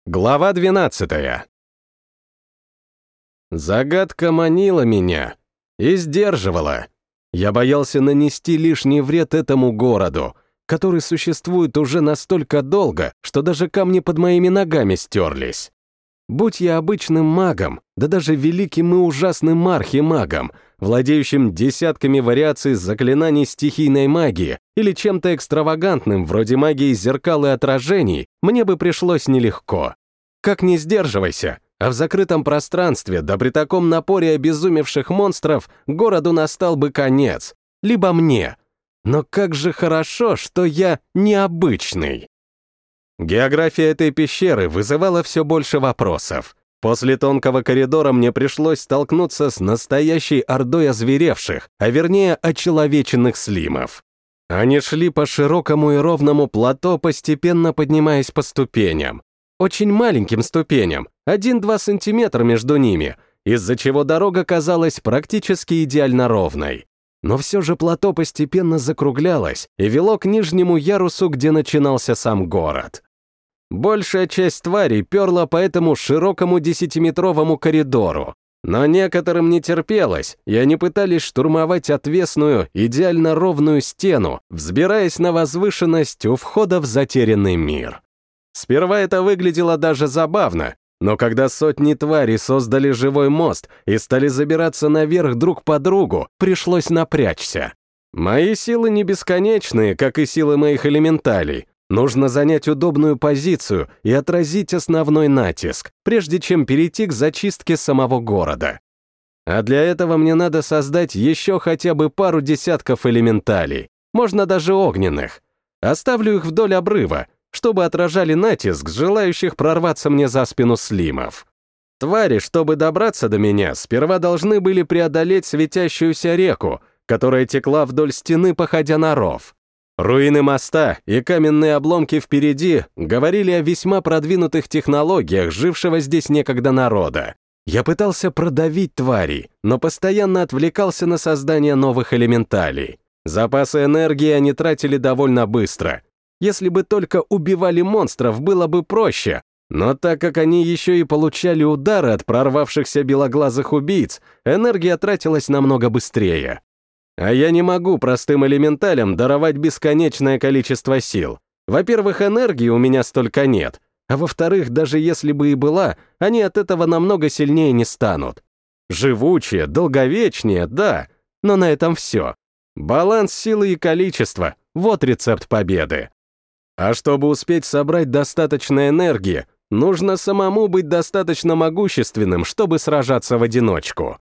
Глава 12. Загадка манила меня и сдерживала. Я боялся нанести лишний вред этому городу, который существует уже настолько долго, что даже камни под моими ногами стерлись. Будь я обычным магом, да даже великим и ужасным архимагом, владеющим десятками вариаций заклинаний стихийной магии или чем-то экстравагантным, вроде магии зеркал и отражений, мне бы пришлось нелегко. Как ни сдерживайся, а в закрытом пространстве, да при таком напоре обезумевших монстров, городу настал бы конец, либо мне. Но как же хорошо, что я необычный. География этой пещеры вызывала все больше вопросов. После тонкого коридора мне пришлось столкнуться с настоящей ордой озверевших, а вернее очеловеченных слимов. Они шли по широкому и ровному плато, постепенно поднимаясь по ступеням. Очень маленьким ступеням, 1-2 сантиметра между ними, из-за чего дорога казалась практически идеально ровной. Но все же плато постепенно закруглялось и вело к нижнему ярусу, где начинался сам город. Большая часть тварей перла по этому широкому 10-метровому коридору, но некоторым не терпелось, и они пытались штурмовать отвесную, идеально ровную стену, взбираясь на возвышенность у входа в затерянный мир. Сперва это выглядело даже забавно, но когда сотни тварей создали живой мост и стали забираться наверх друг по другу, пришлось напрячься. Мои силы не бесконечные, как и силы моих элементалей. Нужно занять удобную позицию и отразить основной натиск, прежде чем перейти к зачистке самого города. А для этого мне надо создать еще хотя бы пару десятков элементалей, можно даже огненных. Оставлю их вдоль обрыва, чтобы отражали натиск желающих прорваться мне за спину слимов. Твари, чтобы добраться до меня, сперва должны были преодолеть светящуюся реку, которая текла вдоль стены, походя на ров. Руины моста и каменные обломки впереди говорили о весьма продвинутых технологиях жившего здесь некогда народа. Я пытался продавить тварей, но постоянно отвлекался на создание новых элементалей. Запасы энергии они тратили довольно быстро. Если бы только убивали монстров, было бы проще, но так как они еще и получали удары от прорвавшихся белоглазых убийц, энергия тратилась намного быстрее. А я не могу простым элементалям даровать бесконечное количество сил. Во-первых, энергии у меня столько нет, а во-вторых, даже если бы и была, они от этого намного сильнее не станут. Живучие, долговечнее, да, но на этом все. Баланс силы и количества — вот рецепт победы. А чтобы успеть собрать достаточно энергии, нужно самому быть достаточно могущественным, чтобы сражаться в одиночку.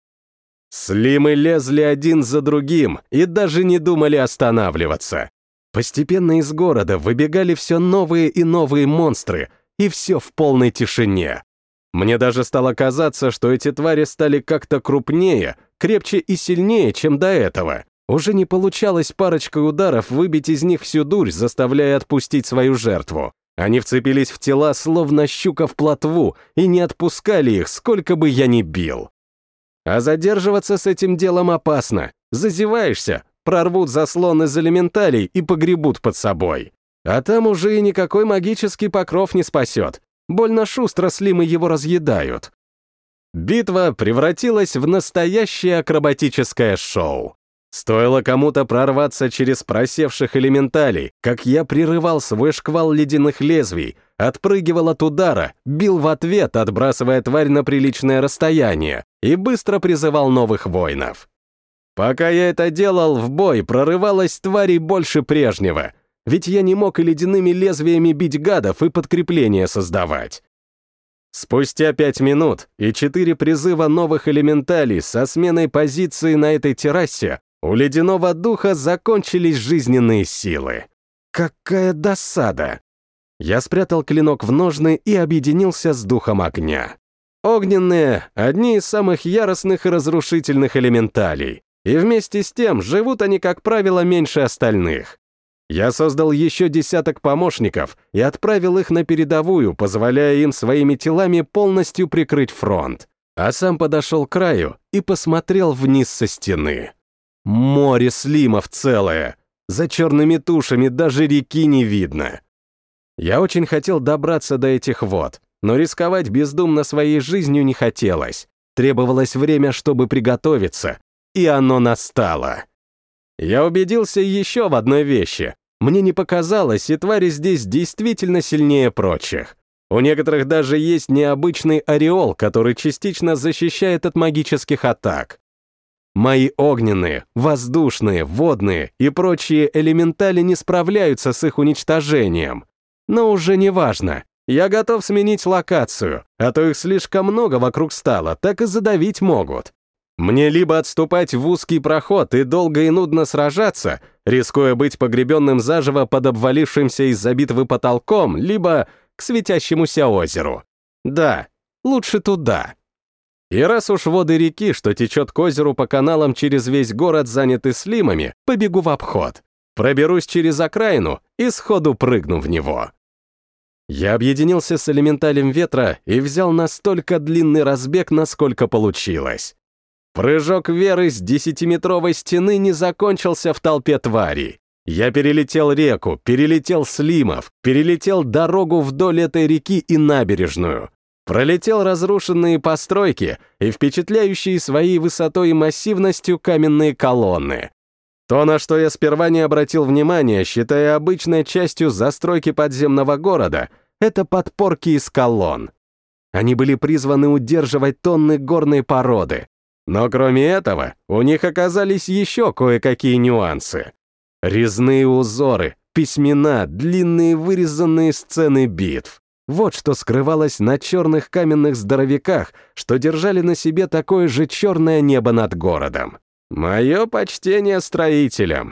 Слимы лезли один за другим и даже не думали останавливаться. Постепенно из города выбегали все новые и новые монстры, и все в полной тишине. Мне даже стало казаться, что эти твари стали как-то крупнее, крепче и сильнее, чем до этого. Уже не получалось парочкой ударов выбить из них всю дурь, заставляя отпустить свою жертву. Они вцепились в тела, словно щука в плотву, и не отпускали их, сколько бы я ни бил. А задерживаться с этим делом опасно. Зазеваешься, прорвут заслон из элементалей и погребут под собой. А там уже и никакой магический покров не спасет. Больно шустро слимы его разъедают. Битва превратилась в настоящее акробатическое шоу. Стоило кому-то прорваться через просевших элементалей, как я прерывал свой шквал ледяных лезвий, отпрыгивал от удара, бил в ответ, отбрасывая тварь на приличное расстояние, и быстро призывал новых воинов. Пока я это делал, в бой прорывалось тварей больше прежнего, ведь я не мог и ледяными лезвиями бить гадов и подкрепления создавать. Спустя 5 минут и 4 призыва новых элементалей со сменой позиции на этой террасе у ледяного духа закончились жизненные силы. Какая досада! Я спрятал клинок в ножны и объединился с духом огня. Огненные — одни из самых яростных и разрушительных элементалей, и вместе с тем живут они, как правило, меньше остальных. Я создал еще десяток помощников и отправил их на передовую, позволяя им своими телами полностью прикрыть фронт, а сам подошел к краю и посмотрел вниз со стены. Море слимов целое. За черными тушами даже реки не видно. Я очень хотел добраться до этих вод, но рисковать бездумно своей жизнью не хотелось. Требовалось время, чтобы приготовиться, и оно настало. Я убедился еще в одной вещи. Мне не показалось, и твари здесь действительно сильнее прочих. У некоторых даже есть необычный ореол, который частично защищает от магических атак. Мои огненные, воздушные, водные и прочие элементали не справляются с их уничтожением. Но уже не важно. Я готов сменить локацию, а то их слишком много вокруг стало, так и задавить могут. Мне либо отступать в узкий проход и долго и нудно сражаться, рискуя быть погребенным заживо под обвалившимся из-за битвы потолком, либо к светящемуся озеру. Да, лучше туда. И раз уж воды реки, что течет к озеру по каналам через весь город, заняты слимами, побегу в обход. Проберусь через окраину и сходу прыгну в него. Я объединился с элементалем ветра и взял настолько длинный разбег, насколько получилось. Прыжок Веры с 10-метровой стены не закончился в толпе тварей. Я перелетел реку, перелетел слимов, перелетел дорогу вдоль этой реки и набережную. Пролетел разрушенные постройки и впечатляющие своей высотой и массивностью каменные колонны. То, на что я сперва не обратил внимания, считая обычной частью застройки подземного города, это подпорки из колонн. Они были призваны удерживать тонны горной породы. Но кроме этого, у них оказались еще кое-какие нюансы. Резные узоры, письмена, длинные вырезанные сцены битв. Вот что скрывалось на черных каменных здоровяках, что держали на себе такое же черное небо над городом. Мое почтение строителям.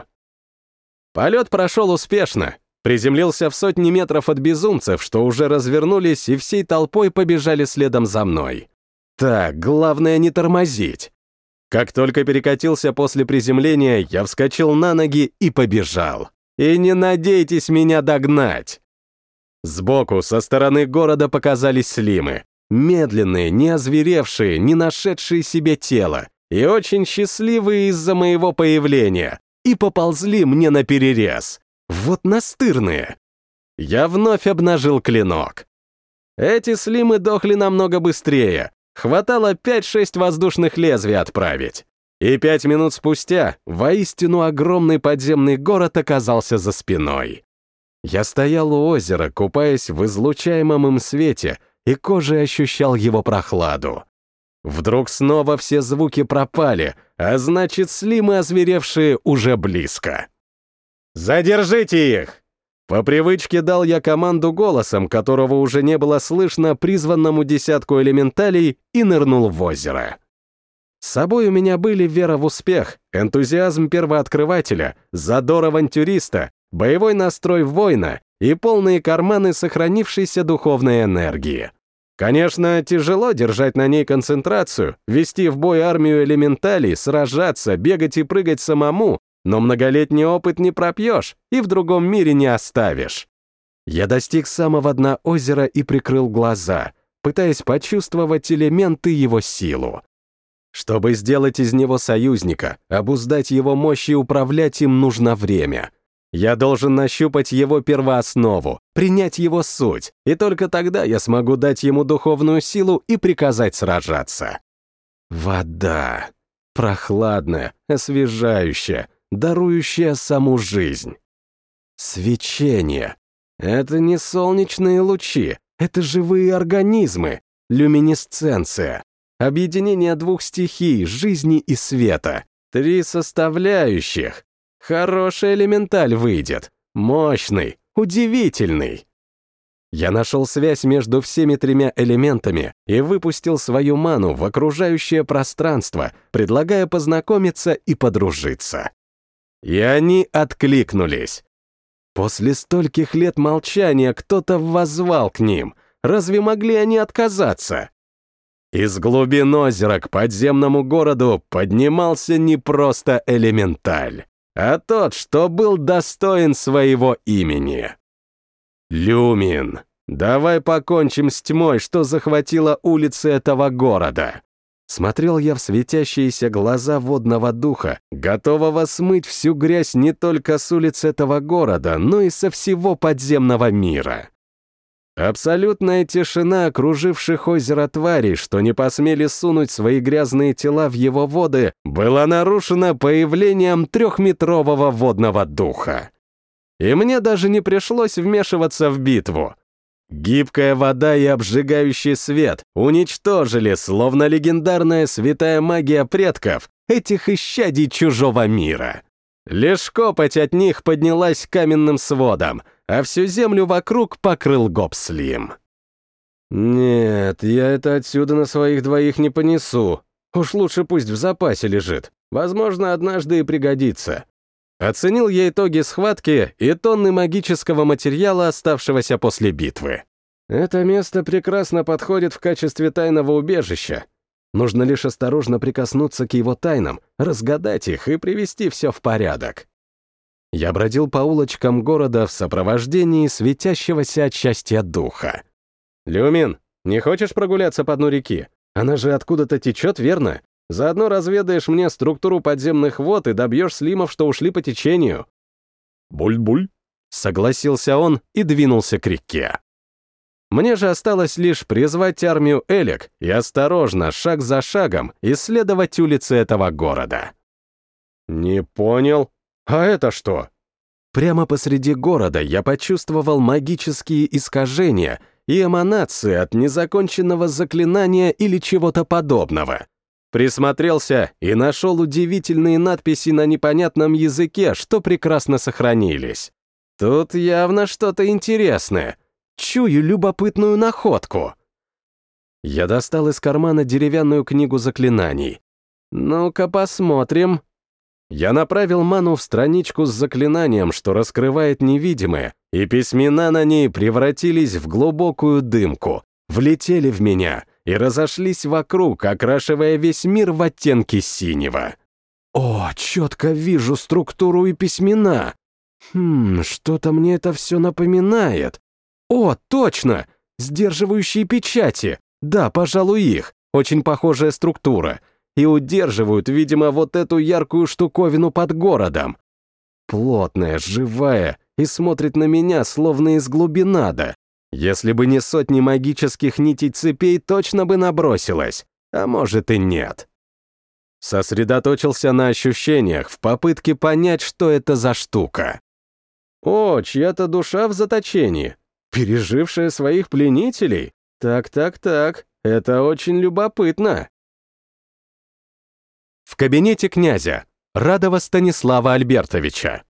Полет прошел успешно. Приземлился в сотни метров от безумцев, что уже развернулись и всей толпой побежали следом за мной. Так, главное не тормозить. Как только перекатился после приземления, я вскочил на ноги и побежал. И не надейтесь меня догнать. Сбоку, со стороны города показались слимы. Медленные, не озверевшие, не нашедшие себе тело. И очень счастливые из-за моего появления. И поползли мне наперерез. Вот настырные. Я вновь обнажил клинок. Эти слимы дохли намного быстрее. Хватало 5-6 воздушных лезвий отправить. И 5 минут спустя воистину огромный подземный город оказался за спиной. Я стоял у озера, купаясь в излучаемом им свете, и кожей ощущал его прохладу. Вдруг снова все звуки пропали, а значит, слимы озверевшие уже близко. «Задержите их!» По привычке дал я команду голосом, которого уже не было слышно призванному десятку элементалей, и нырнул в озеро. С собой у меня были вера в успех, энтузиазм первооткрывателя, задор авантюриста, боевой настрой воина и полные карманы сохранившейся духовной энергии. Конечно, тяжело держать на ней концентрацию, вести в бой армию элементалей, сражаться, бегать и прыгать самому, но многолетний опыт не пропьешь и в другом мире не оставишь. Я достиг самого дна озера и прикрыл глаза, пытаясь почувствовать элементы его силу. Чтобы сделать из него союзника, обуздать его мощь и управлять им нужно время. Я должен нащупать его первооснову, принять его суть, и только тогда я смогу дать ему духовную силу и приказать сражаться. Вода. Прохладная, освежающая, дарующая саму жизнь. Свечение. Это не солнечные лучи, это живые организмы, люминесценция. Объединение двух стихий, жизни и света. 3 составляющих. Хороший элементаль выйдет. Мощный, удивительный. Я нашел связь между всеми 3 элементами и выпустил свою ману в окружающее пространство, предлагая познакомиться и подружиться. И они откликнулись. После стольких лет молчания кто-то воззвал к ним. Разве могли они отказаться? Из глубин озера к подземному городу поднимался не просто элементаль, а тот, что был достоин своего имени. Люмин, давай покончим с тьмой, что захватила улицы этого города. Смотрел я в светящиеся глаза водного духа, готового смыть всю грязь не только с улиц этого города, но и со всего подземного мира. Абсолютная тишина окруживших озеро тварей, что не посмели сунуть свои грязные тела в его воды, была нарушена появлением трехметрового водного духа. И мне даже не пришлось вмешиваться в битву. Гибкая вода и обжигающий свет уничтожили, словно легендарная святая магия предков, этих исчадий чужого мира. Лишь копоть от них поднялась каменным сводом, а всю землю вокруг покрыл гопслим. «Нет, я это отсюда на своих двоих не понесу. Уж лучше пусть в запасе лежит. Возможно, однажды и пригодится». Оценил я итоги схватки и тонны магического материала, оставшегося после битвы. Это место прекрасно подходит в качестве тайного убежища. Нужно лишь осторожно прикоснуться к его тайнам, разгадать их и привести все в порядок. Я бродил по улочкам города в сопровождении светящегося от счастья духа. «Люмин, не хочешь прогуляться по дну реки? Она же откуда-то течет, верно? Заодно разведаешь мне структуру подземных вод и добьешь слимов, что ушли по течению». «Буль-буль», — согласился он и двинулся к реке. Мне же осталось лишь призвать армию Элек и осторожно, шаг за шагом, исследовать улицы этого города. «Не понял. А это что?» Прямо посреди города я почувствовал магические искажения и эманации от незаконченного заклинания или чего-то подобного. Присмотрелся и нашел удивительные надписи на непонятном языке, что прекрасно сохранились. Тут явно что-то интересное. Чую любопытную находку. Я достал из кармана деревянную книгу заклинаний. Ну-ка посмотрим. Я направил ману в страничку с заклинанием, что раскрывает невидимое, и письмена на ней превратились в глубокую дымку, влетели в меня и разошлись вокруг, окрашивая весь мир в оттенки синего. О, четко вижу структуру и письмена. Что-то мне это все напоминает. О, точно! Сдерживающие печати. Да, пожалуй, их. Очень похожая структура. И удерживают, видимо, вот эту яркую штуковину под городом. Плотная, живая и смотрит на меня, словно из глубин ада. Если бы не сотни магических нитей цепей, точно бы набросилась. А может и нет. Сосредоточился на ощущениях в попытке понять, что это за штука. О, чья-то душа в заточении. Пережившая своих пленителей? Так, это очень любопытно. В кабинете князя Радова Станислава Альбертовича.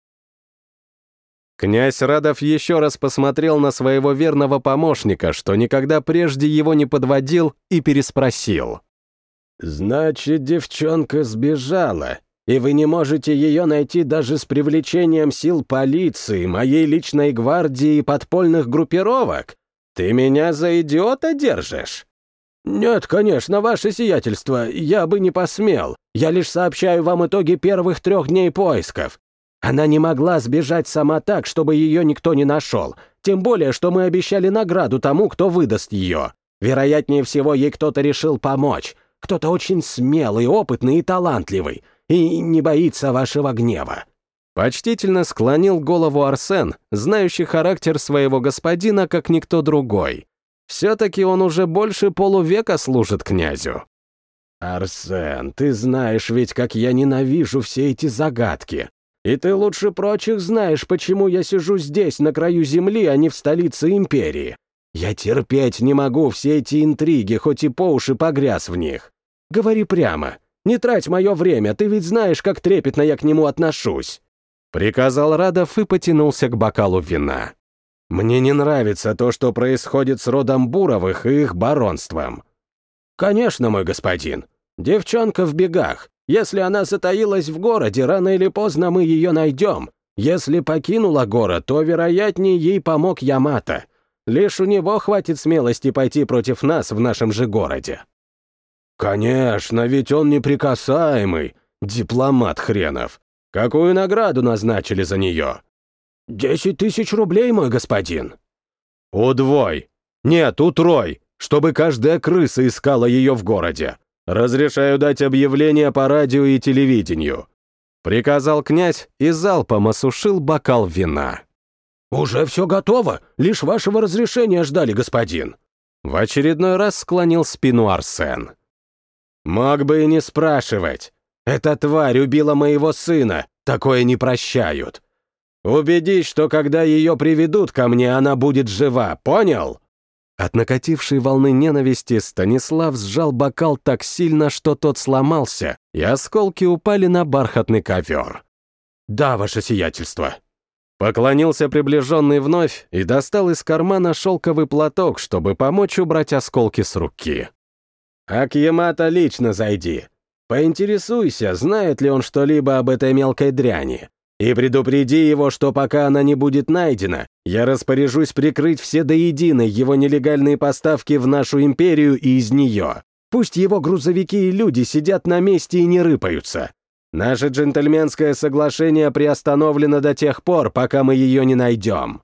Князь Радов еще раз посмотрел на своего верного помощника, что никогда прежде его не подводил, и переспросил. «Значит, девчонка сбежала, и вы не можете ее найти даже с привлечением сил полиции, моей личной гвардии и подпольных группировок? Ты меня за идиота держишь?» «Нет, конечно, ваше сиятельство, я бы не посмел. Я лишь сообщаю вам итоги первых 3 дней поисков. Она не могла сбежать сама так, чтобы ее никто не нашел. Тем более, что мы обещали награду тому, кто выдаст ее. Вероятнее всего, ей кто-то решил помочь. Кто-то очень смелый, опытный и талантливый. И не боится вашего гнева». Почтительно склонил голову Арсен, знающий характер своего господина, как никто другой. Все-таки он уже больше полувека служит князю. «Арсен, ты знаешь ведь, как я ненавижу все эти загадки. И ты лучше прочих знаешь, почему я сижу здесь, на краю земли, а не в столице империи. Я терпеть не могу все эти интриги, хоть и по уши погряз в них. Говори прямо. Не трать мое время, ты ведь знаешь, как трепетно я к нему отношусь». Приказал Радов и потянулся к бокалу вина. «Мне не нравится то, что происходит с родом Буровых и их баронством». «Конечно, мой господин. Девчонка в бегах. Если она затаилась в городе, рано или поздно мы ее найдем. Если покинула город, то, вероятнее, ей помог Ямато. Лишь у него хватит смелости пойти против нас в нашем же городе». «Конечно, ведь он неприкасаемый. Дипломат хренов. Какую награду назначили за нее?» 10 000 рублей, мой господин». «Удвой. Нет, утрой, чтобы каждая крыса искала ее в городе. Разрешаю дать объявление по радио и телевидению», — приказал князь и залпом осушил бокал вина. «Уже все готово, лишь вашего разрешения ждали, господин». В очередной раз склонил спину Арсен. «Мог бы и не спрашивать. Эта тварь убила моего сына, такое не прощают. Убедись, что когда ее приведут ко мне, она будет жива, понял?» От накатившей волны ненависти Станислав сжал бокал так сильно, что тот сломался, и осколки упали на бархатный ковер. «Да, ваше сиятельство». Поклонился приближенный вновь и достал из кармана шелковый платок, чтобы помочь убрать осколки с руки. «А к Ямато лично зайди. Поинтересуйся, знает ли он что-либо об этой мелкой дряни. И предупреди его, что пока она не будет найдена, я распоряжусь прикрыть все до единой его нелегальные поставки в нашу империю и из нее. Пусть его грузовики и люди сидят на месте и не рыпаются. Наше джентльменское соглашение приостановлено до тех пор, пока мы ее не найдем».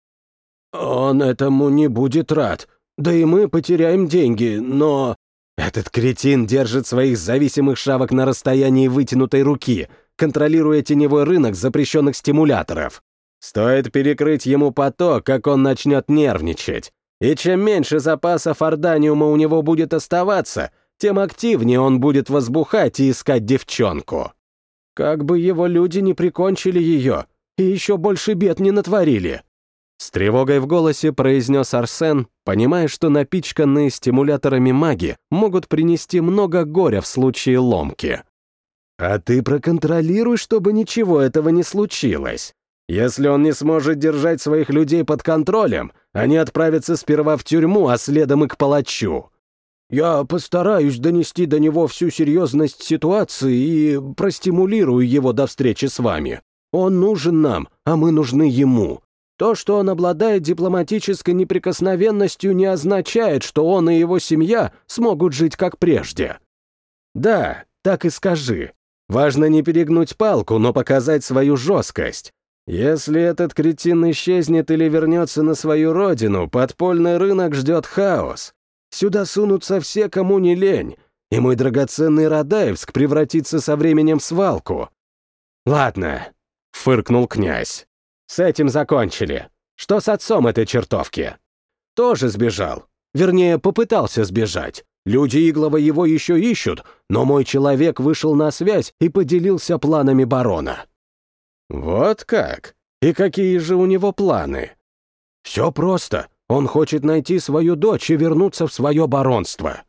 «Он этому не будет рад. Да и мы потеряем деньги, но...» «Этот кретин держит своих зависимых шавок на расстоянии вытянутой руки, контролируя теневой рынок запрещенных стимуляторов. Стоит перекрыть ему поток, как он начнет нервничать. И чем меньше запасов орданиума у него будет оставаться, тем активнее он будет возбухать и искать девчонку. Как бы его люди не прикончили ее, и еще больше бед не натворили». С тревогой в голосе произнес Арсен, понимая, что напичканные стимуляторами маги могут принести много горя в случае ломки. «А ты проконтролируй, чтобы ничего этого не случилось. Если он не сможет держать своих людей под контролем, они отправятся сперва в тюрьму, а следом и к палачу. Я постараюсь донести до него всю серьезность ситуации и простимулирую его до встречи с вами. Он нужен нам, а мы нужны ему. То, что он обладает дипломатической неприкосновенностью, не означает, что он и его семья смогут жить как прежде». «Да, так и скажи. Важно не перегнуть палку, но показать свою жесткость. Если этот кретин исчезнет или вернется на свою родину, подпольный рынок ждет хаос. Сюда сунутся все, кому не лень, и мой драгоценный Радаевск превратится со временем в свалку». «Ладно», — фыркнул князь. «С этим закончили. Что с отцом этой чертовки?» «Тоже сбежал. Вернее, попытался сбежать. Люди Иглова его еще ищут, но мой человек вышел на связь и поделился планами барона». «Вот как? И какие же у него планы?» «Все просто. Он хочет найти свою дочь и вернуться в свое баронство».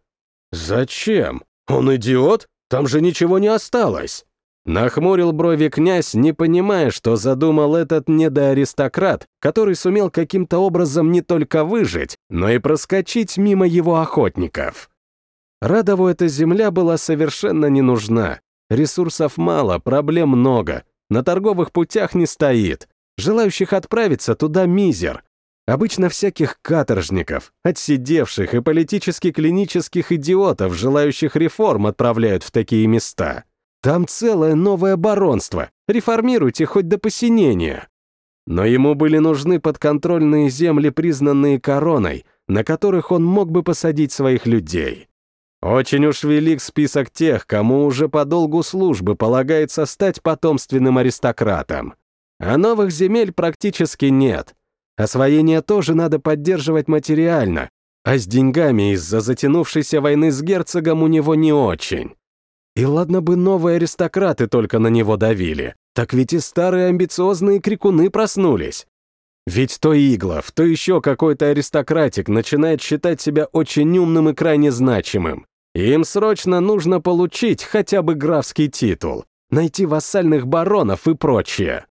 «Зачем? Он идиот? Там же ничего не осталось». Нахмурил брови князь, не понимая, что задумал этот недоаристократ, который сумел каким-то образом не только выжить, но и проскочить мимо его охотников. Радову эта земля была совершенно не нужна. Ресурсов мало, проблем много. На торговых путях не стоит. Желающих отправиться туда мизер. Обычно всяких каторжников, отсидевших и политически-клинических идиотов, желающих реформ, отправляют в такие места. Там целое новое баронство. Реформируйте хоть до посинения. Но ему были нужны подконтрольные земли, признанные короной, на которых он мог бы посадить своих людей. Очень уж велик список тех, кому уже по долгу службы полагается стать потомственным аристократом. А новых земель практически нет. Освоение тоже надо поддерживать материально, а с деньгами из-за затянувшейся войны с герцогом у него не очень. И ладно бы новые аристократы только на него давили, так ведь и старые амбициозные крикуны проснулись. Ведь то Иглов, то еще какой-то аристократик начинает считать себя очень умным и крайне значимым. И им срочно нужно получить хотя бы графский титул, найти вассальных баронов и прочее.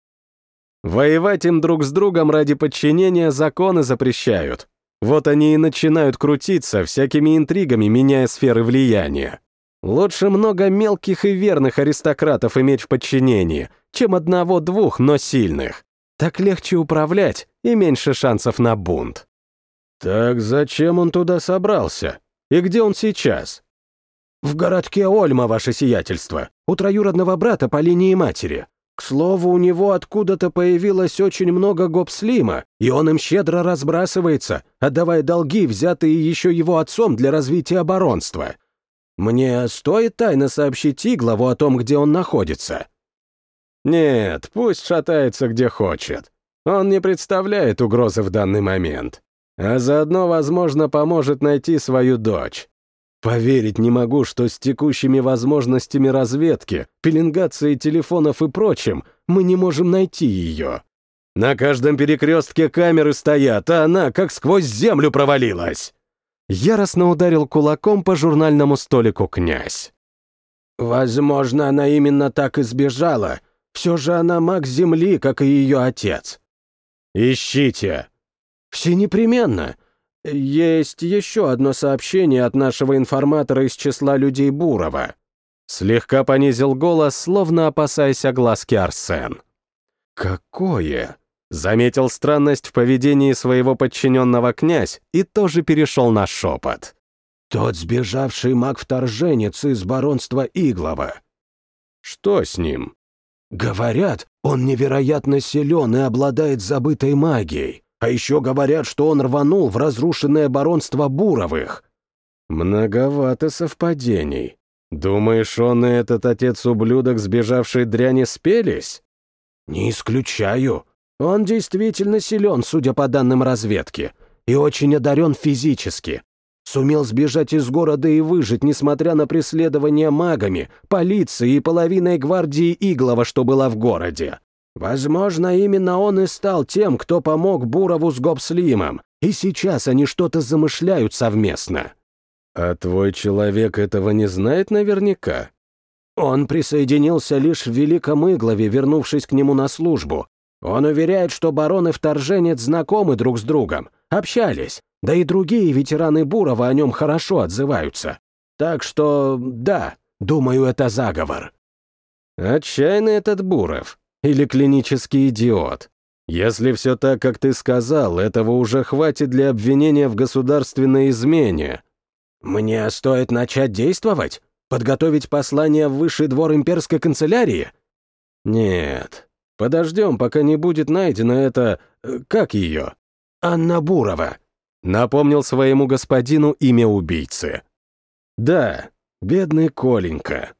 Воевать им друг с другом ради подчинения законы запрещают. Вот они и начинают крутиться всякими интригами, меняя сферы влияния. Лучше много мелких и верных аристократов иметь в подчинении, чем одного-двух, но сильных. Так легче управлять и меньше шансов на бунт. Так зачем он туда собрался? И где он сейчас? В городке Ольма, ваше сиятельство, у троюродного брата по линии матери. К слову, у него откуда-то появилось очень много гопслима, и он им щедро разбрасывается, отдавая долги, взятые еще его отцом для развития баронства. Мне стоит тайно сообщить Иглову о том, где он находится? Нет, пусть шатается где хочет. Он не представляет угрозы в данный момент, а заодно, возможно, поможет найти свою дочь. Поверить не могу, что с текущими возможностями разведки, пеленгацией телефонов и прочим мы не можем найти ее. На каждом перекрестке камеры стоят, а она как сквозь землю провалилась. Яростно ударил кулаком по журнальному столику князь. Возможно, она именно так и сбежала. Все же она маг Земли, как и ее отец. Ищите. Все непременно. Есть еще одно сообщение от нашего информатора из числа людей Бурова. Слегка понизил голос, словно опасаясь огласки Арсен. Какое? Заметил странность в поведении своего подчиненного князь и тоже перешел на шепот. Тот сбежавший маг-вторженец из баронства Иглова. Что с ним? Говорят, он невероятно силен и обладает забытой магией. А еще говорят, что он рванул в разрушенное баронство Буровых. Многовато совпадений. Думаешь, он и этот отец-ублюдок, сбежавший дряни, спелись? Не исключаю. Он действительно силен, судя по данным разведки, и очень одарен физически. Сумел сбежать из города и выжить, несмотря на преследование магами, полицией и половиной гвардии Иглова, что была в городе. Возможно, именно он и стал тем, кто помог Бурову с Гобслимом, и сейчас они что-то замышляют совместно. А твой человек этого не знает наверняка? Он присоединился лишь в Великом Иглове, вернувшись к нему на службу. Он уверяет, что барон и вторженец знакомы друг с другом, общались, да и другие ветераны Бурова о нем хорошо отзываются. Так что, да, думаю, это заговор. Отчаянный этот Буров. Или клинический идиот. Если все так, как ты сказал, этого уже хватит для обвинения в государственной измене. Мне стоит начать действовать? Подготовить послание в высший двор имперской канцелярии? Нет. Подождем, пока не будет найдено это... Как ее? Анна Бурова. Напомнил своему господину имя убийцы. Да, бедный Коленька.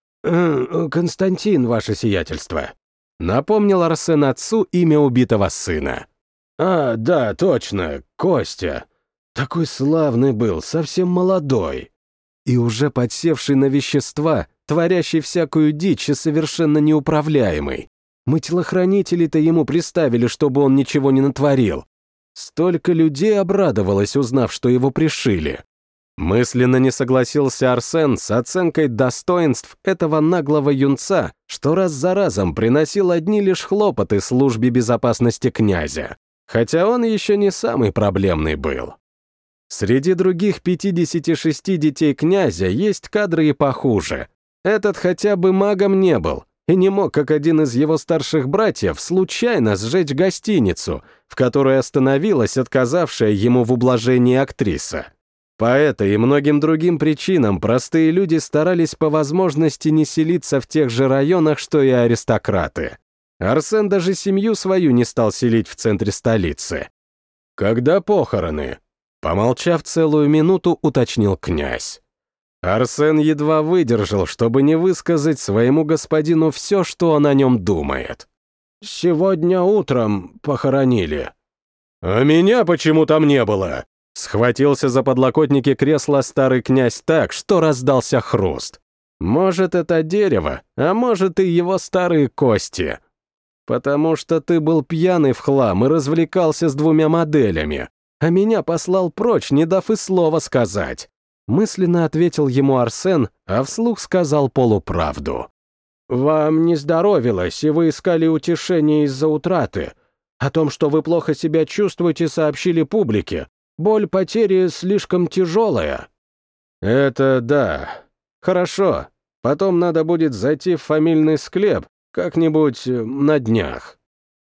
Константин, ваше сиятельство. Напомнил Арсен отцу имя убитого сына. «А, да, точно, Костя. Такой славный был, совсем молодой. И уже подсевший на вещества, творящий всякую дичь и совершенно неуправляемый. Мы телохранителей-то ему приставили, чтобы он ничего не натворил. Столько людей обрадовалось, узнав, что его пришили». Мысленно не согласился Арсен с оценкой достоинств этого наглого юнца, что раз за разом приносил одни лишь хлопоты службе безопасности князя, хотя он еще не самый проблемный был. Среди других 56 детей князя есть кадры и похуже. Этот хотя бы магом не был и не мог, как один из его старших братьев, случайно сжечь гостиницу, в которой остановилась отказавшая ему в ублажении актриса. По этой и многим другим причинам простые люди старались по возможности не селиться в тех же районах, что и аристократы. Арсен даже семью свою не стал селить в центре столицы. «Когда похороны?» Помолчав целую минуту, уточнил князь. Арсен едва выдержал, чтобы не высказать своему господину все, что он о нем думает. «Сегодня утром похоронили». «А меня почему там не было?» Схватился за подлокотники кресла старый князь так, что раздался хруст. Может, это дерево, а может и его старые кости. Потому что ты был пьяный в хлам и развлекался с 2 моделями, а меня послал прочь, не дав и слова сказать. Мысленно ответил ему Арсен, а вслух сказал полуправду. «Вам не здоровилось, и вы искали утешение из-за утраты. О том, что вы плохо себя чувствуете, сообщили публике. Боль потери слишком тяжелая». «Это да. Хорошо. Потом надо будет зайти в фамильный склеп как-нибудь на днях».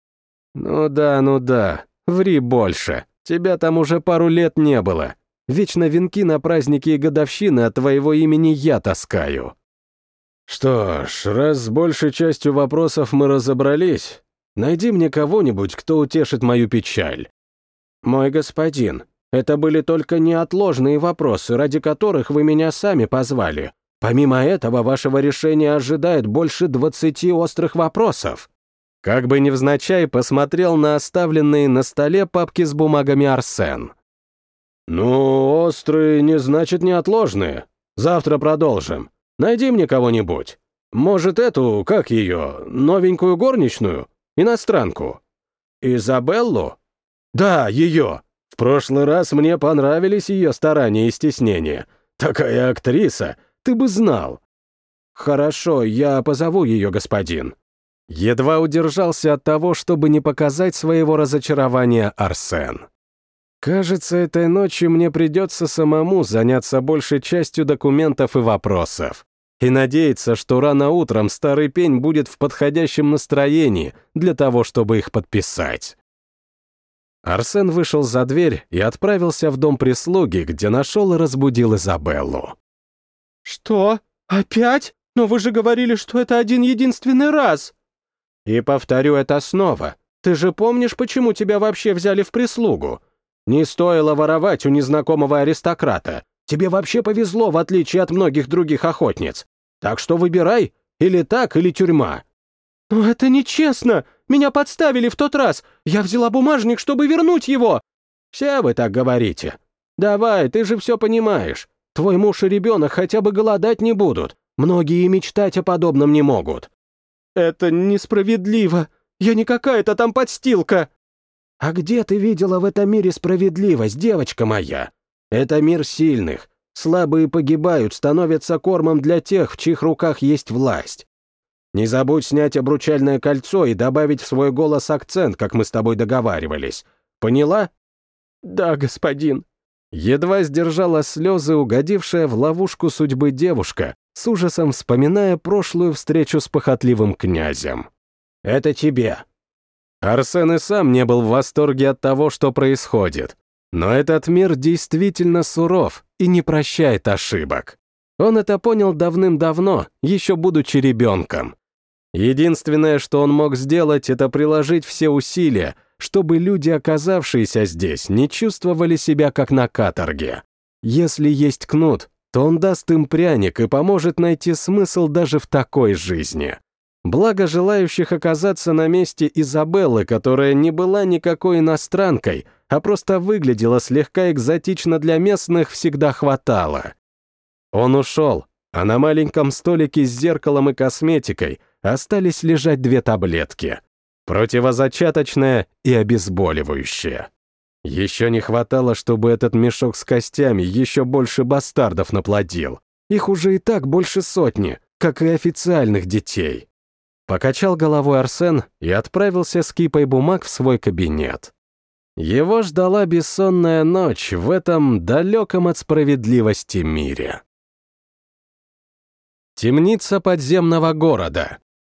Ну да. Ври больше. Тебя там уже пару лет не было. Вечно венки на праздники и годовщины от твоего имени я таскаю». «Что ж, раз с большей частью вопросов мы разобрались, найди мне кого-нибудь, кто утешит мою печаль». «Мой господин, это были только неотложные вопросы, ради которых вы меня сами позвали. Помимо этого, вашего решения ожидает больше 20 острых вопросов». Как бы невзначай посмотрел на оставленные на столе папки с бумагами Арсен. «Ну, острые не значит неотложные. Завтра продолжим. Найди мне кого-нибудь. Может, эту, как ее, новенькую горничную? Иностранку? Изабеллу? Да, ее. В прошлый раз мне понравились ее старания и стеснения. Такая актриса, ты бы знал». «Хорошо, я позову ее, господин». Едва удержался от того, чтобы не показать своего разочарования Арсен. Кажется, этой ночью мне придется самому заняться большей частью документов и вопросов. И надеяться, что рано утром старый пень будет в подходящем настроении для того, чтобы их подписать. Арсен вышел за дверь и отправился в дом прислуги, где нашел и разбудил Изабеллу. «Что? Опять? Но вы же говорили, что это один-единственный раз!» «И повторю это снова. Ты же помнишь, почему тебя вообще взяли в прислугу? Не стоило воровать у незнакомого аристократа. Тебе вообще повезло, в отличие от многих других охотниц. Так что выбирай, или так, или тюрьма». «Но это нечестно! Меня подставили в тот раз! Я взяла бумажник, чтобы вернуть его!» «Все вы так говорите. Давай, ты же все понимаешь. Твой муж и ребенок хотя бы голодать не будут. Многие и мечтать о подобном не могут». «Это несправедливо! Я не какая-то там подстилка!» «А где ты видела в этом мире справедливость, девочка моя? Это мир сильных. Слабые погибают, становятся кормом для тех, в чьих руках есть власть. Не забудь снять обручальное кольцо и добавить в свой голос акцент, как мы с тобой договаривались. Поняла?» «Да, господин». Едва сдержала слезы, угодившая в ловушку судьбы девушка, с ужасом вспоминая прошлую встречу с похотливым князем. «Это тебе». Арсен и сам не был в восторге от того, что происходит. Но этот мир действительно суров и не прощает ошибок. Он это понял давным-давно, еще будучи ребенком. Единственное, что он мог сделать, это приложить все усилия, чтобы люди, оказавшиеся здесь, не чувствовали себя как на каторге. Если есть кнут, то он даст им пряник и поможет найти смысл даже в такой жизни. Благо желающих оказаться на месте Изабеллы, которая не была никакой иностранкой, а просто выглядела слегка экзотично для местных, всегда хватало. Он ушел, а на маленьком столике с зеркалом и косметикой остались лежать 2 таблетки. Противозачаточное и обезболивающее. Еще не хватало, чтобы этот мешок с костями еще больше бастардов наплодил. Их уже и так больше 100, как и официальных детей. Покачал головой Арсен и отправился с кипой бумаг в свой кабинет. Его ждала бессонная ночь в этом далеком от справедливости мире. Темница подземного города.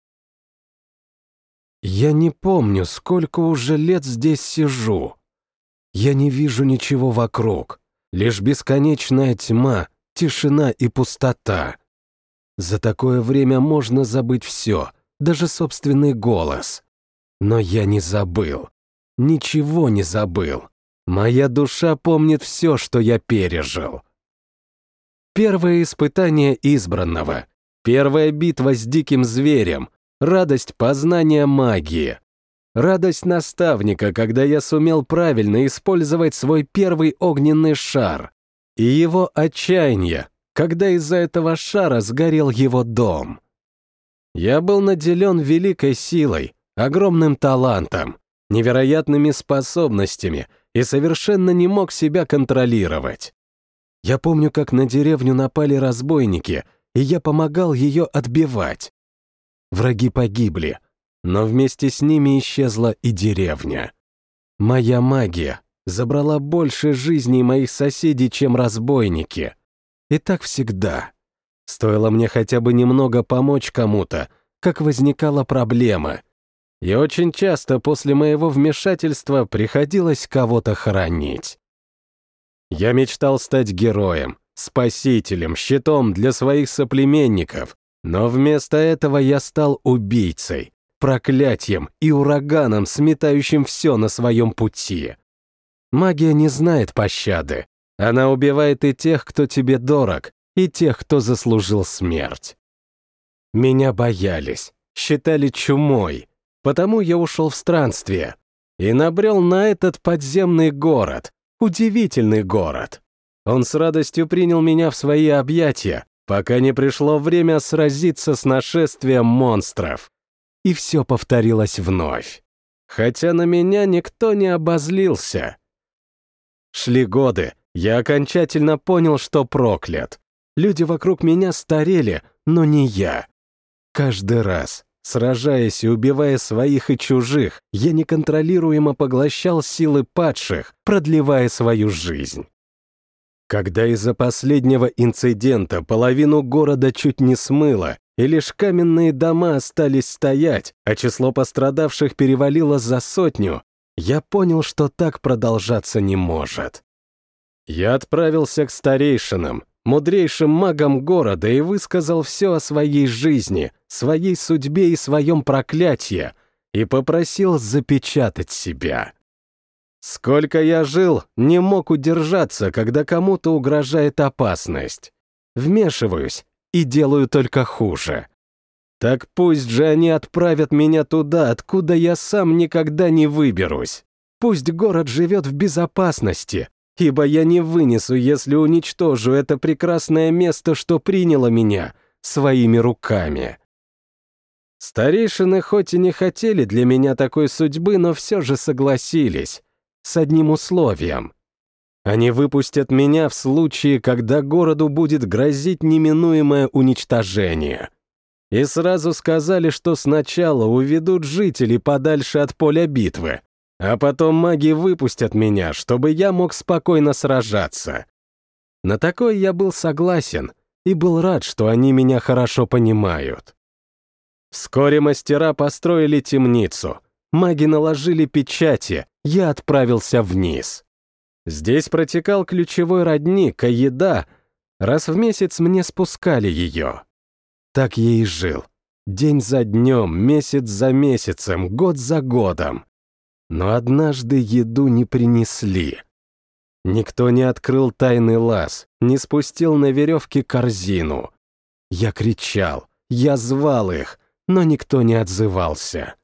Я не помню, сколько уже лет здесь сижу. Я не вижу ничего вокруг, лишь бесконечная тьма, тишина и пустота. За такое время можно забыть все, даже собственный голос. Но я не забыл. Ничего не забыл. Моя душа помнит все, что я пережил. Первое испытание избранного. Первая битва с диким зверем. Радость познания магии. Радость наставника, когда я сумел правильно использовать свой первый огненный шар. И его отчаяние, когда из-за этого шара сгорел его дом. Я был наделен великой силой, огромным талантом, невероятными способностями и совершенно не мог себя контролировать. Я помню, как на деревню напали разбойники, и я помогал ее отбивать. Враги погибли, но вместе с ними исчезла и деревня. Моя магия забрала больше жизней моих соседей, чем разбойники. И так всегда. Стоило мне хотя бы немного помочь кому-то, как возникала проблема. И очень часто после моего вмешательства приходилось кого-то хоронить. Я мечтал стать героем, спасителем, щитом для своих соплеменников, но вместо этого я стал убийцей, проклятием и ураганом, сметающим все на своем пути. Магия не знает пощады. Она убивает и тех, кто тебе дорог, и тех, кто заслужил смерть. Меня боялись, считали чумой. Потому я ушел в странствие и набрел на этот подземный город, удивительный город. Он с радостью принял меня в свои объятия, пока не пришло время сразиться с нашествием монстров. И все повторилось вновь. Хотя на меня никто не обозлился. Шли годы, я окончательно понял, что проклят. Люди вокруг меня старели, но не я. Каждый раз, сражаясь и убивая своих и чужих, я неконтролируемо поглощал силы падших, продлевая свою жизнь. Когда из-за последнего инцидента половину города чуть не смыло, и лишь каменные дома остались стоять, а число пострадавших перевалило за 100, я понял, что так продолжаться не может. Я отправился к старейшинам, мудрейшим магам города, и высказал все о своей жизни, своей судьбе и своем проклятии, и попросил запечатать себя. Сколько я жил, не мог удержаться, когда кому-то угрожает опасность. Вмешиваюсь и делаю только хуже. Так пусть же они отправят меня туда, откуда я сам никогда не выберусь. Пусть город живет в безопасности, ибо я не вынесу, если уничтожу это прекрасное место, что приняло меня, своими руками. Старейшины хоть и не хотели для меня такой судьбы, но все же согласились, с одним условием. Они выпустят меня в случае, когда городу будет грозить неминуемое уничтожение. И сразу сказали, что сначала уведут жителей подальше от поля битвы, а потом маги выпустят меня, чтобы я мог спокойно сражаться. На такое я был согласен и был рад, что они меня хорошо понимают. Вскоре мастера построили темницу, маги наложили печати, я отправился вниз. Здесь протекал ключевой родник, а еда, раз в месяц мне спускали ее. Так я и жил, день за днем, месяц за месяцем, год за годом. Но однажды еду не принесли. Никто не открыл тайный лаз, не спустил на веревке корзину. Я кричал, я звал их, но никто не отзывался.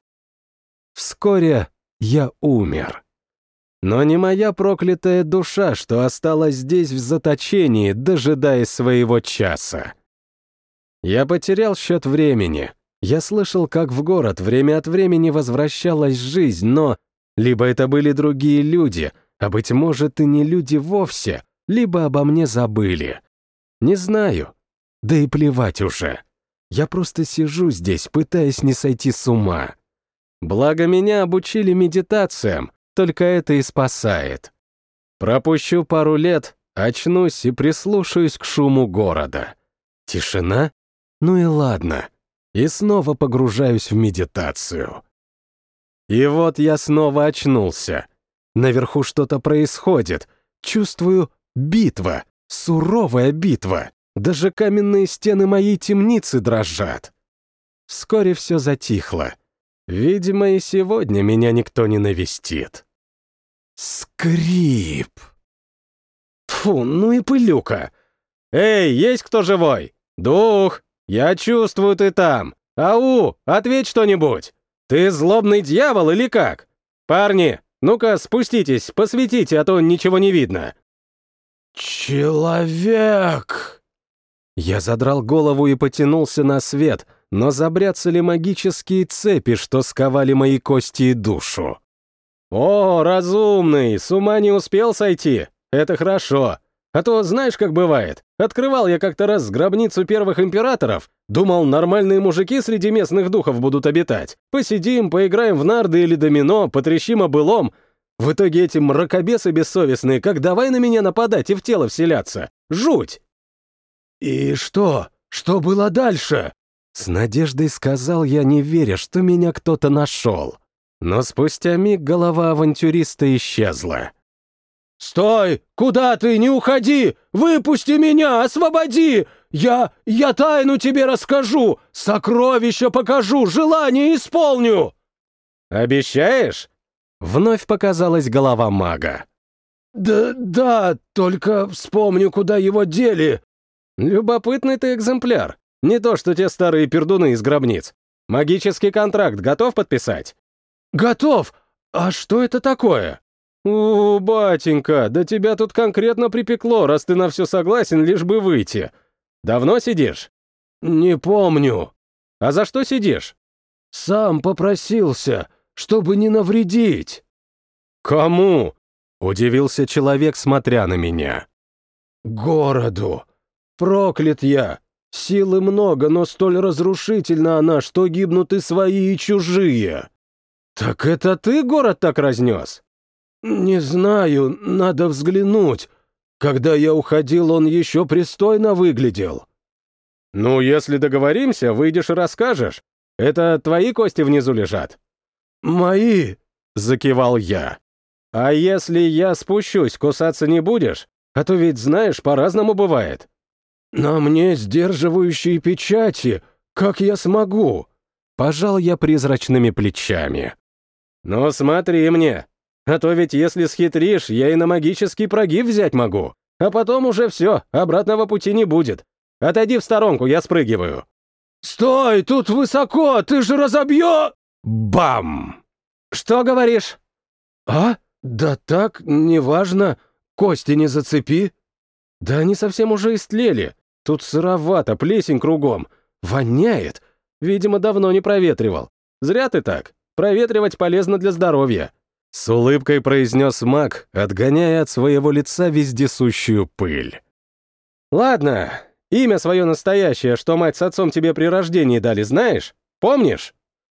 Вскоре я умер. Но не моя проклятая душа, что осталась здесь в заточении, дожидаясь своего часа. Я потерял счет времени. Я слышал, как в город время от времени возвращалась жизнь, но либо это были другие люди, а, быть может, и не люди вовсе, либо обо мне забыли. Не знаю. Да и плевать уже. Я просто сижу здесь, пытаясь не сойти с ума. Благо меня обучили медитациям, только это и спасает. Пропущу пару лет, очнусь и прислушаюсь к шуму города. Тишина? Ну и ладно. И снова погружаюсь в медитацию. И вот я снова очнулся. Наверху что-то происходит. Чувствую битва, суровая битва. Даже каменные стены моей темницы дрожат. Вскоре все затихло. Видимо, и сегодня меня никто не навестит. Скрип. Фу, ну и пылюка. Эй, есть кто живой? Дух, я чувствую, ты там. Ау, ответь что-нибудь. Ты злобный дьявол или как? Парни, ну-ка спуститесь, посветите, а то ничего не видно. Человек. Я задрал голову и потянулся на свет, но забряцали магические цепи, что сковали мои кости и душу. «О, разумный, с ума не успел сойти? Это хорошо. А то знаешь, как бывает. Открывал я как-то раз гробницу первых императоров, думал, нормальные мужики среди местных духов будут обитать. Посидим, поиграем в нарды или домино, потрещим о былом. В итоге эти мракобесы бессовестные, как давай на меня нападать и в тело вселяться. Жуть!» «И что? Что было дальше?» С надеждой сказал я, не веря, что меня кто-то нашел. Но спустя миг голова авантюриста исчезла. «Стой! Куда ты? Не уходи! Выпусти меня! Освободи! Я тайну тебе расскажу! Сокровища покажу! Желание исполню!» «Обещаешь?» Вновь показалась голова мага. «Да, только вспомню, куда его дели». «Любопытный ты экземпляр. Не то, что те старые пердуны из гробниц. Магический контракт готов подписать?» «Готов! А что это такое?» Батенька, да тебя тут конкретно припекло, раз ты на все согласен, лишь бы выйти. Давно сидишь?» «Не помню». «А за что сидишь?» «Сам попросился, чтобы не навредить». «Кому?» — удивился человек, смотря на меня. «Городу. Проклят я. Силы много, но столь разрушительна она, что гибнут и свои, и чужие». «Так это ты город так разнес?» «Не знаю, надо взглянуть. Когда я уходил, он еще пристойно выглядел». «Ну, если договоримся, выйдешь и расскажешь. Это твои кости внизу лежат?» «Мои», — закивал я. «А если я спущусь, кусаться не будешь? А то ведь, знаешь, по-разному бывает». «На мне сдерживающие печати. Как я смогу?» Пожал я призрачными плечами. «Ну, смотри мне. А то ведь если схитришь, я и на магический прогиб взять могу. А потом уже все, обратного пути не будет. Отойди в сторонку, я спрыгиваю». «Стой, тут высоко, ты же разобьё...» Бам! «Что говоришь?» «А? Да так, неважно. Кости не зацепи». «Да они совсем уже истлели. Тут сыровато, плесень кругом. Воняет. Видимо, давно не проветривал. Зря ты так. Проветривать полезно для здоровья». С улыбкой произнес маг, отгоняя от своего лица вездесущую пыль. «Ладно, имя свое настоящее, что мать с отцом тебе при рождении дали, знаешь? Помнишь?»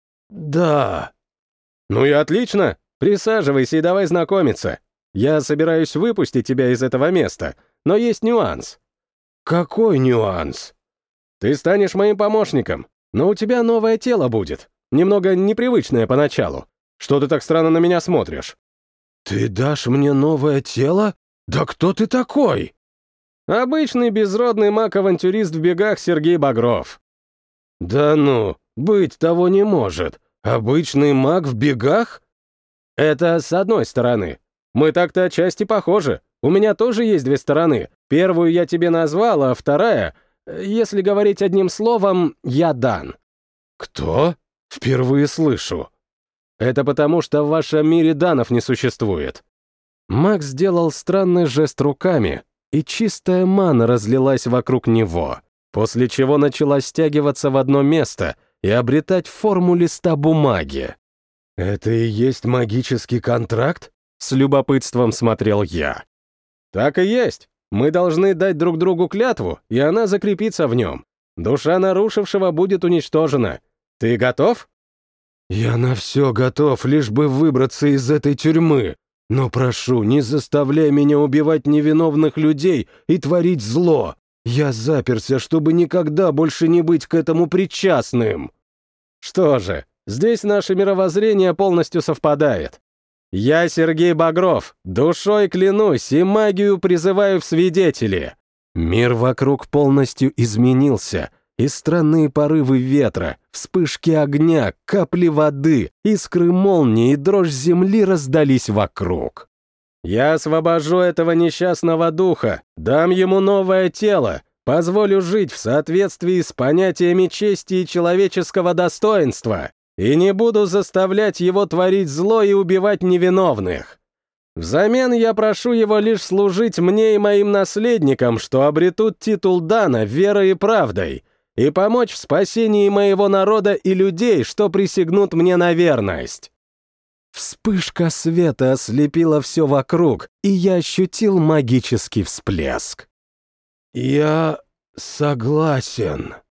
«Да». «Ну и отлично. Присаживайся и давай знакомиться. Я собираюсь выпустить тебя из этого места, но есть нюанс». «Какой нюанс?» «Ты станешь моим помощником, но у тебя новое тело будет, немного непривычное поначалу. Что ты так странно на меня смотришь?» «Ты дашь мне новое тело? Да кто ты такой?» «Обычный безродный маг-авантюрист в бегах Сергей Багров». «Да ну, быть того не может. Обычный маг в бегах?» «Это с одной стороны. Мы так-то отчасти похожи. У меня тоже есть две стороны. Первую я тебе назвал, а вторая, если говорить одним словом, я Дан». «Кто? Впервые слышу». «Это потому, что в вашем мире данов не существует». Маг сделал странный жест руками, и чистая мана разлилась вокруг него, после чего начала стягиваться в одно место и обретать форму листа бумаги. «Это и есть магический контракт?» — с любопытством смотрел я. «Так и есть. Мы должны дать друг другу клятву, и она закрепится в нем. Душа нарушившего будет уничтожена. Ты готов?» «Я на все готов, лишь бы выбраться из этой тюрьмы. Но прошу, не заставляй меня убивать невиновных людей и творить зло. Я заперся, чтобы никогда больше не быть к этому причастным». «Что же, здесь наше мировоззрение полностью совпадает. Я Сергей Багров, душой клянусь и магию призываю в свидетели». Мир вокруг полностью изменился, и странные порывы ветра, вспышки огня, капли воды, искры молнии и дрожь земли раздались вокруг. «Я освобожу этого несчастного духа, дам ему новое тело, позволю жить в соответствии с понятиями чести и человеческого достоинства, и не буду заставлять его творить зло и убивать невиновных. Взамен я прошу его лишь служить мне и моим наследникам, что обретут титул Дана верой и правдой, и помочь в спасении моего народа и людей, что присягнут мне на верность». Вспышка света ослепила все вокруг, и я ощутил магический всплеск. «Я согласен».